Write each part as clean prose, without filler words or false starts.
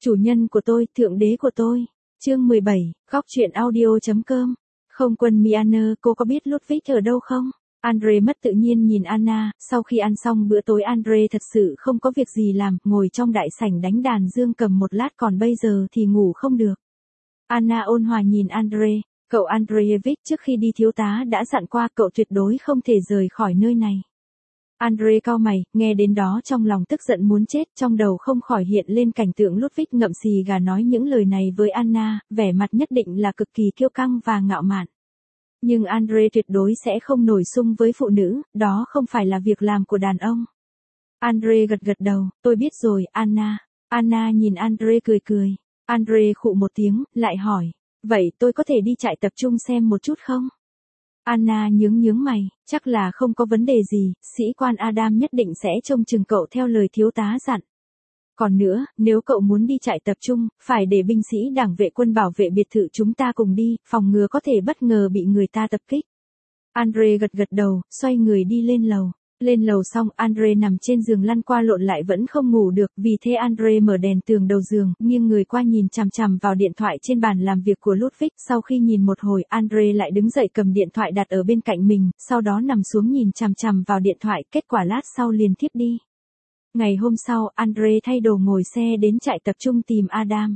Chủ nhân của tôi, thượng đế của tôi. Chương 17, góc truyện audio.com. Không quân Mianer, cô có biết Ludwig ở đâu không? Andre mất tự nhiên nhìn Anna, sau khi ăn xong bữa tối Andre thật sự không có việc gì làm, ngồi trong đại sảnh đánh đàn dương cầm một lát còn bây giờ thì ngủ không được. Anna ôn hòa nhìn Andre, cậu Andreevich trước khi đi thiếu tá đã dặn qua cậu tuyệt đối không thể rời khỏi nơi này. Andre cau mày, nghe đến đó trong lòng tức giận muốn chết, trong đầu không khỏi hiện lên cảnh tượng Ludwig ngậm xì gà nói những lời này với Anna, vẻ mặt nhất định là cực kỳ kiêu căng và ngạo mạn. Nhưng Andre tuyệt đối sẽ không nổi xung với phụ nữ, đó không phải là việc làm của đàn ông. Andre gật gật đầu, tôi biết rồi, Anna. Anna nhìn Andre cười cười. Andre khụ một tiếng, lại hỏi, vậy tôi có thể đi trại tập trung xem một chút không? Anna nhướng mày, chắc là không có vấn đề gì, sĩ quan Adam nhất định sẽ trông chừng cậu theo lời thiếu tá dặn. Còn nữa, nếu cậu muốn đi trại tập trung, phải để binh sĩ đảng vệ quân bảo vệ biệt thự chúng ta cùng đi, phòng ngừa có thể bất ngờ bị người ta tập kích. Andre gật gật đầu, xoay người đi lên lầu. Lên lầu xong, Andre nằm trên giường lăn qua lộn lại vẫn không ngủ được, vì thế Andre mở đèn tường đầu giường, nghiêng người qua nhìn chằm chằm vào điện thoại trên bàn làm việc của Ludwig. Sau khi nhìn một hồi, Andre lại đứng dậy cầm điện thoại đặt ở bên cạnh mình, sau đó nằm xuống nhìn chằm chằm vào điện thoại, kết quả lát sau liền thiếp đi. Ngày hôm sau, Andre thay đồ ngồi xe đến trại tập trung tìm Adam.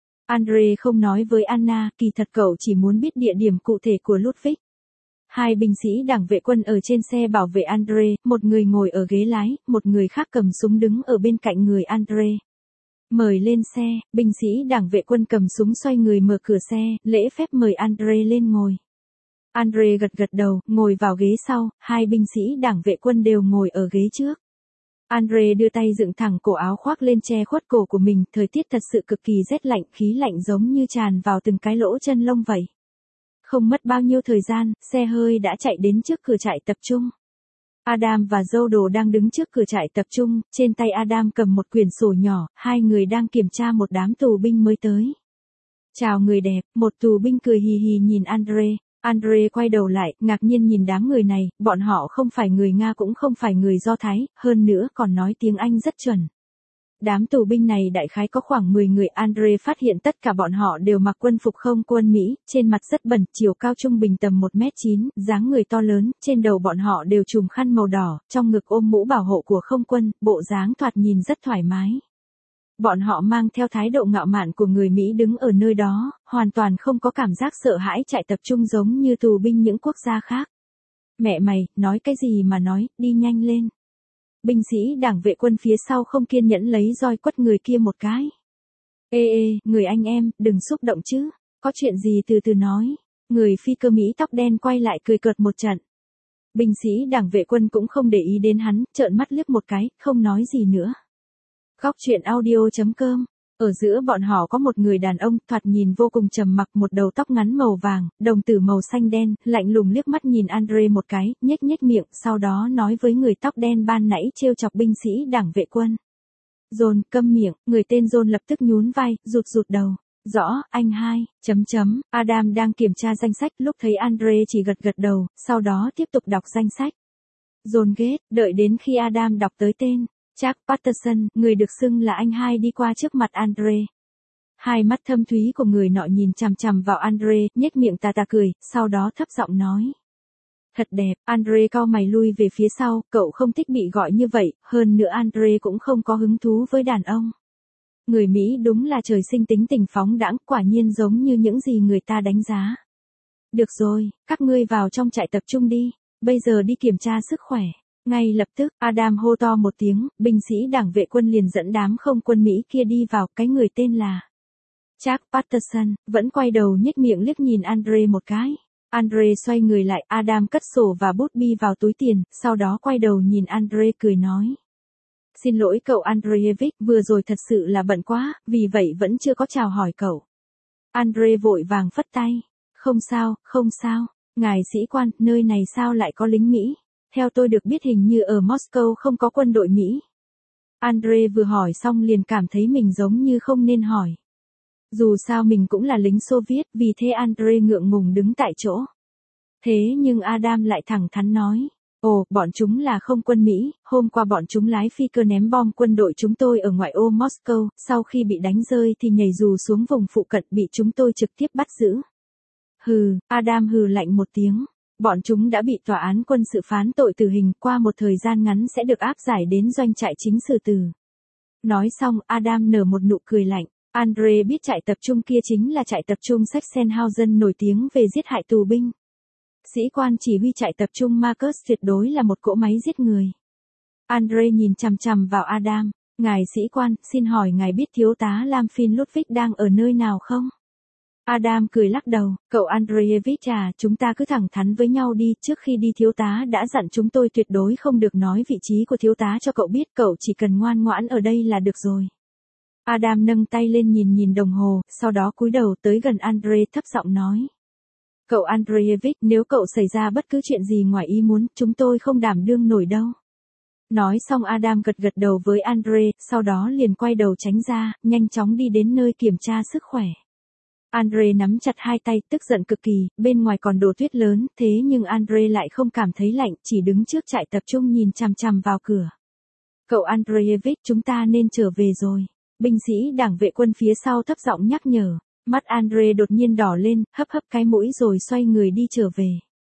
Andre không nói với Anna, kỳ thật cậu chỉ muốn biết địa điểm cụ thể của Ludwig. Hai binh sĩ đảng vệ quân ở trên xe bảo vệ Andre, một người ngồi ở ghế lái, một người khác cầm súng đứng ở bên cạnh người Andre. Mời lên xe, binh sĩ đảng vệ quân cầm súng xoay người mở cửa xe, lễ phép mời Andre lên ngồi. Andre gật gật đầu, ngồi vào ghế sau, hai binh sĩ đảng vệ quân đều ngồi ở ghế trước. Andre đưa tay dựng thẳng cổ áo khoác lên che khuất cổ của mình, thời tiết thật sự cực kỳ rét lạnh, khí lạnh giống như tràn vào từng cái lỗ chân lông vậy. Không mất bao nhiêu thời gian, xe hơi đã chạy đến trước cửa trại tập trung. Adam và Jodo đang đứng trước cửa trại tập trung, trên tay Adam cầm một quyển sổ nhỏ, hai người đang kiểm tra một đám tù binh mới tới. Chào người đẹp, một tù binh cười hì hì nhìn Andre. Andre quay đầu lại, ngạc nhiên nhìn đám người này, bọn họ không phải người Nga cũng không phải người Do Thái, hơn nữa còn nói tiếng Anh rất chuẩn. Đám tù binh này đại khái có khoảng 10 người. Andre phát hiện tất cả bọn họ đều mặc quân phục không quân Mỹ, trên mặt rất bẩn, chiều cao trung bình tầm 1m9, dáng người to lớn, trên đầu bọn họ đều trùm khăn màu đỏ, trong ngực ôm mũ bảo hộ của không quân, bộ dáng thoạt nhìn rất thoải mái. Bọn họ mang theo thái độ ngạo mạn của người Mỹ đứng ở nơi đó, hoàn toàn không có cảm giác sợ hãi trại tập trung giống như tù binh những quốc gia khác. Mẹ mày, nói cái gì mà nói, đi nhanh lên. Binh sĩ đảng vệ quân phía sau không kiên nhẫn lấy roi quất người kia một cái. Ê, người anh em, đừng xúc động chứ, có chuyện gì từ từ nói. Người phi cơ Mỹ tóc đen quay lại cười cợt một trận. Binh sĩ đảng vệ quân cũng không để ý đến hắn, trợn mắt liếc một cái, không nói gì nữa. Góc truyện audio.com. Ở giữa bọn họ có một người đàn ông, thoạt nhìn vô cùng trầm mặc, một đầu tóc ngắn màu vàng, đồng tử màu xanh đen, lạnh lùng liếc mắt nhìn Andre một cái, nhếch miệng, sau đó nói với người tóc đen ban nãy trêu chọc binh sĩ đảng vệ quân. John, câm miệng, người tên John lập tức nhún vai, rụt đầu. Rõ, anh hai, Adam đang kiểm tra danh sách, lúc thấy Andre chỉ gật đầu, sau đó tiếp tục đọc danh sách. John ghét, đợi đến khi Adam đọc tới tên. Jack Patterson, người được xưng là anh hai đi qua trước mặt Andre. Hai mắt thâm thúy của người nọ nhìn chằm chằm vào Andre, nhếch miệng tà cười, sau đó thấp giọng nói. Thật đẹp, Andre cau mày lui về phía sau, cậu không thích bị gọi như vậy, hơn nữa Andre cũng không có hứng thú với đàn ông. Người Mỹ đúng là trời sinh tính tình phóng đãng, quả nhiên giống như những gì người ta đánh giá. Được rồi, các ngươi vào trong trại tập trung đi, bây giờ đi kiểm tra sức khỏe. Ngay lập tức, Adam hô to một tiếng, binh sĩ đảng vệ quân liền dẫn đám không quân Mỹ kia đi vào, cái người tên là Jack Patterson, vẫn quay đầu nhếch miệng liếc nhìn Andre một cái. Andre xoay người lại, Adam cất sổ và bút bi vào túi tiền, sau đó quay đầu nhìn Andre cười nói. Xin lỗi cậu Andreevich, vừa rồi thật sự là bận quá, vì vậy vẫn chưa có chào hỏi cậu. Andre vội vàng phất tay. Không sao, ngài sĩ quan, nơi này sao lại có lính Mỹ? Theo tôi được biết hình như ở Moscow không có quân đội Mỹ. Andre vừa hỏi xong liền cảm thấy mình giống như không nên hỏi. Dù sao mình cũng là lính Xô Viết, vì thế Andre ngượng ngùng đứng tại chỗ. Thế nhưng Adam lại thẳng thắn nói. Ồ, bọn chúng là không quân Mỹ, hôm qua bọn chúng lái phi cơ ném bom quân đội chúng tôi ở ngoại ô Moscow, sau khi bị đánh rơi thì nhảy dù xuống vùng phụ cận bị chúng tôi trực tiếp bắt giữ. Hừ, Adam hừ lạnh một tiếng. Bọn chúng đã bị tòa án quân sự phán tội tử hình, qua một thời gian ngắn sẽ được áp giải đến doanh trại chính xử tử. Nói xong, Adam nở một nụ cười lạnh. Andre biết trại tập trung kia chính là trại tập trung Sachsenhausen nổi tiếng về giết hại tù binh. Sĩ quan chỉ huy trại tập trung Marcus tuyệt đối là một cỗ máy giết người. Andre nhìn chằm chằm vào Adam. Ngài sĩ quan, xin hỏi ngài biết thiếu tá Lamfin Ludwig đang ở nơi nào không? Adam cười lắc đầu, cậu Andreevich à, chúng ta cứ thẳng thắn với nhau đi, trước khi đi thiếu tá đã dặn chúng tôi tuyệt đối không được nói vị trí của thiếu tá cho cậu biết, cậu chỉ cần ngoan ngoãn ở đây là được rồi. Adam nâng tay lên nhìn đồng hồ, sau đó cúi đầu tới gần Andre thấp giọng nói. Cậu Andreevich, nếu cậu xảy ra bất cứ chuyện gì ngoài ý muốn, chúng tôi không đảm đương nổi đâu. Nói xong Adam gật đầu với Andre, sau đó liền quay đầu tránh ra, nhanh chóng đi đến nơi kiểm tra sức khỏe. Andre nắm chặt hai tay, tức giận cực kỳ, bên ngoài còn đổ tuyết lớn, thế nhưng Andre lại không cảm thấy lạnh, chỉ đứng trước trại tập trung nhìn chằm chằm vào cửa. Cậu Andreevich, chúng ta nên trở về rồi. Binh sĩ đảng vệ quân phía sau thấp giọng nhắc nhở. Mắt Andre đột nhiên đỏ lên, hấp cái mũi rồi xoay người đi trở về.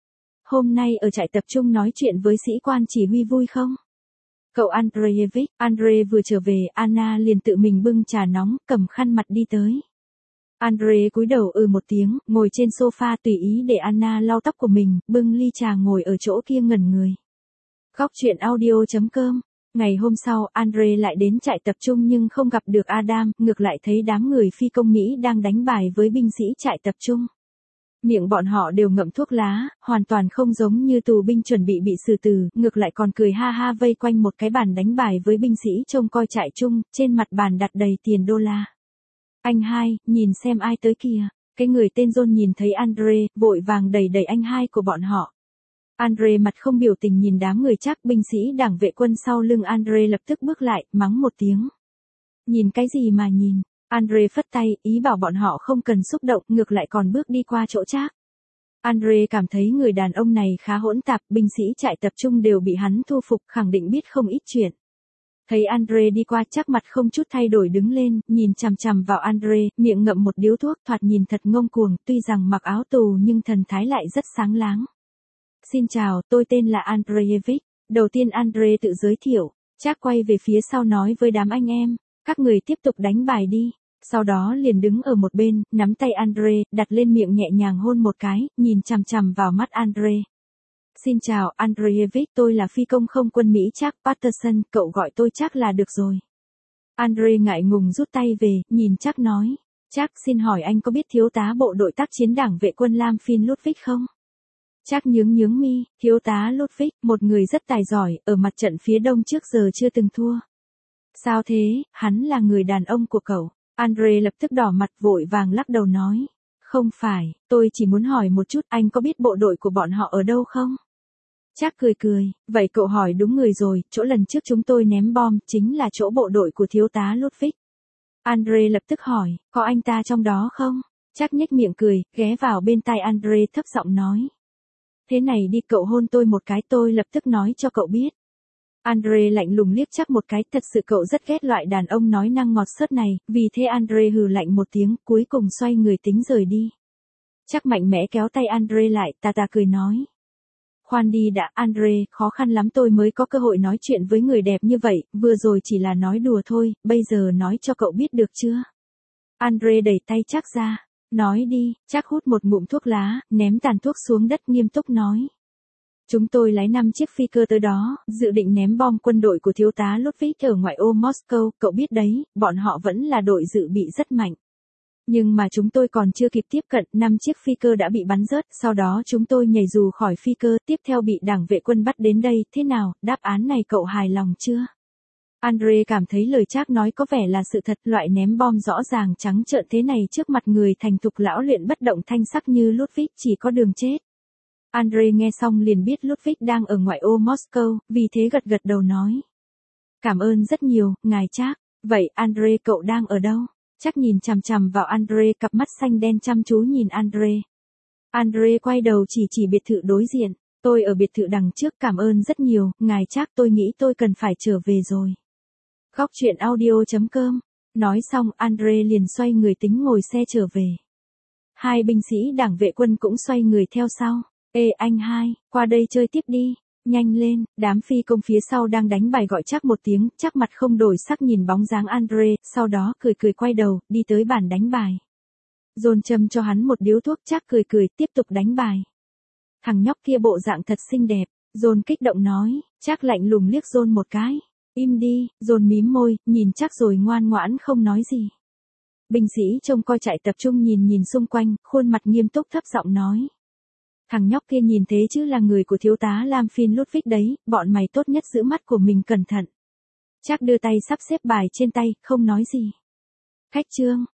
Hôm nay ở trại tập trung nói chuyện với sĩ quan chỉ huy vui không? Cậu Andreevich, Andre vừa trở về, Anna liền tự mình bưng trà nóng, cầm khăn mặt đi tới. Andre cúi đầu một tiếng, ngồi trên sofa tùy ý để Anna lau tóc của mình, bưng ly trà ngồi ở chỗ kia ngẩn người. Góc truyện audio.com. Ngày hôm sau, Andre lại đến trại tập trung nhưng không gặp được Adam, ngược lại thấy đám người phi công Mỹ đang đánh bài với binh sĩ trại tập trung. Miệng bọn họ đều ngậm thuốc lá, hoàn toàn không giống như tù binh chuẩn bị xử tử, ngược lại còn cười ha ha vây quanh một cái bàn đánh bài với binh sĩ trông coi trại chung, trên mặt bàn đặt đầy tiền đô la. Anh hai, nhìn xem ai tới kìa. Cái người tên John nhìn thấy Andre, vội vàng đẩy anh hai của bọn họ. Andre mặt không biểu tình nhìn đám người chắc binh sĩ đảng vệ quân sau lưng Andre lập tức bước lại, mắng một tiếng. Nhìn cái gì mà nhìn? Andre phất tay, ý bảo bọn họ không cần xúc động, ngược lại còn bước đi qua chỗ chắc. Andre cảm thấy người đàn ông này khá hỗn tạp, binh sĩ trại tập trung đều bị hắn thu phục, khẳng định biết không ít chuyện. Thấy Andre đi qua chắc mặt không chút thay đổi đứng lên, nhìn chằm chằm vào Andre, miệng ngậm một điếu thuốc thoạt nhìn thật ngông cuồng, tuy rằng mặc áo tù nhưng thần thái lại rất sáng láng. Xin chào, tôi tên là Andreevich. Đầu tiên Andre tự giới thiệu, chắc quay về phía sau nói với đám anh em, các người tiếp tục đánh bài đi. Sau đó liền đứng ở một bên, nắm tay Andre, đặt lên miệng nhẹ nhàng hôn một cái, nhìn chằm chằm vào mắt Andre. Xin chào, Andreevich, tôi là phi công không quân Mỹ Jack Patterson, cậu gọi tôi Jack là được rồi. Andre ngại ngùng rút tay về, nhìn Jack nói. Jack, xin hỏi anh có biết thiếu tá bộ đội tác chiến đảng vệ quân Lamfin Ludwig không? Jack nhướng mi, thiếu tá Ludwig, một người rất tài giỏi, ở mặt trận phía đông trước giờ chưa từng thua. Sao thế, hắn là người đàn ông của cậu. Andre lập tức đỏ mặt vội vàng lắc đầu nói. Không phải, tôi chỉ muốn hỏi một chút, anh có biết bộ đội của bọn họ ở đâu không? Jack cười, vậy cậu hỏi đúng người rồi, chỗ lần trước chúng tôi ném bom, chính là chỗ bộ đội của thiếu tá Ludwig. Andre lập tức hỏi, có anh ta trong đó không? Jack nhếch miệng cười, ghé vào bên tai Andre thấp giọng nói. Thế này đi, cậu hôn tôi một cái, tôi lập tức nói cho cậu biết. Andre lạnh lùng liếc Jack một cái, thật sự cậu rất ghét loại đàn ông nói năng ngọt xớt này, vì thế Andre hừ lạnh một tiếng, cuối cùng xoay người tính rời đi. Jack mạnh mẽ kéo tay Andre lại, tà cười nói. Khoan đi đã, Andre, khó khăn lắm tôi mới có cơ hội nói chuyện với người đẹp như vậy, vừa rồi chỉ là nói đùa thôi, bây giờ nói cho cậu biết được chưa? Andre đẩy tay Jack ra, nói đi, Jack hút một ngụm thuốc lá, ném tàn thuốc xuống đất nghiêm túc nói. Chúng tôi lái 5 chiếc phi cơ tới đó, dự định ném bom quân đội của thiếu tá Ludwig ở ngoại ô Moscow, cậu biết đấy, bọn họ vẫn là đội dự bị rất mạnh. Nhưng mà chúng tôi còn chưa kịp tiếp cận, 5 chiếc phi cơ đã bị bắn rớt, sau đó chúng tôi nhảy dù khỏi phi cơ, tiếp theo bị đảng vệ quân bắt đến đây, thế nào, đáp án này cậu hài lòng chưa? Andre cảm thấy lời Jack nói có vẻ là sự thật, loại ném bom rõ ràng trắng trợn thế này trước mặt người thành thục lão luyện bất động thanh sắc như Ludwig chỉ có đường chết. Andre nghe xong liền biết Ludwig đang ở ngoại ô Moscow, vì thế gật đầu nói. Cảm ơn rất nhiều, ngài Jack. Vậy Andre cậu đang ở đâu? Jack nhìn chằm chằm vào Andre, cặp mắt xanh đen chăm chú nhìn Andre. Andre quay đầu chỉ biệt thự đối diện. Tôi ở biệt thự đằng trước, cảm ơn rất nhiều, ngài Trác, tôi nghĩ tôi cần phải trở về rồi. Góc truyện audio.com. Nói xong, Andre liền xoay người tính ngồi xe trở về. Hai binh sĩ đảng vệ quân cũng xoay người theo sau. Ê anh hai, qua đây chơi tiếp đi. Nhanh lên, đám phi công phía sau đang đánh bài gọi Trác một tiếng, Trác mặt không đổi sắc nhìn bóng dáng Andre, sau đó cười cười quay đầu, đi tới bàn đánh bài. John châm cho hắn một điếu thuốc, Trác cười cười, tiếp tục đánh bài. Thằng nhóc kia bộ dạng thật xinh đẹp, John kích động nói, Trác lạnh lùng liếc John một cái. Im đi, John mím môi, nhìn Trác rồi ngoan ngoãn không nói gì. Binh sĩ trông coi trại tập trung nhìn xung quanh, khuôn mặt nghiêm túc thấp giọng nói. Thằng nhóc kia nhìn thế chứ là người của thiếu tá Lam Phin Ludwig đấy, bọn mày tốt nhất giữ mắt của mình cẩn thận. Trác đưa tay sắp xếp bài trên tay, không nói gì. Khách trương,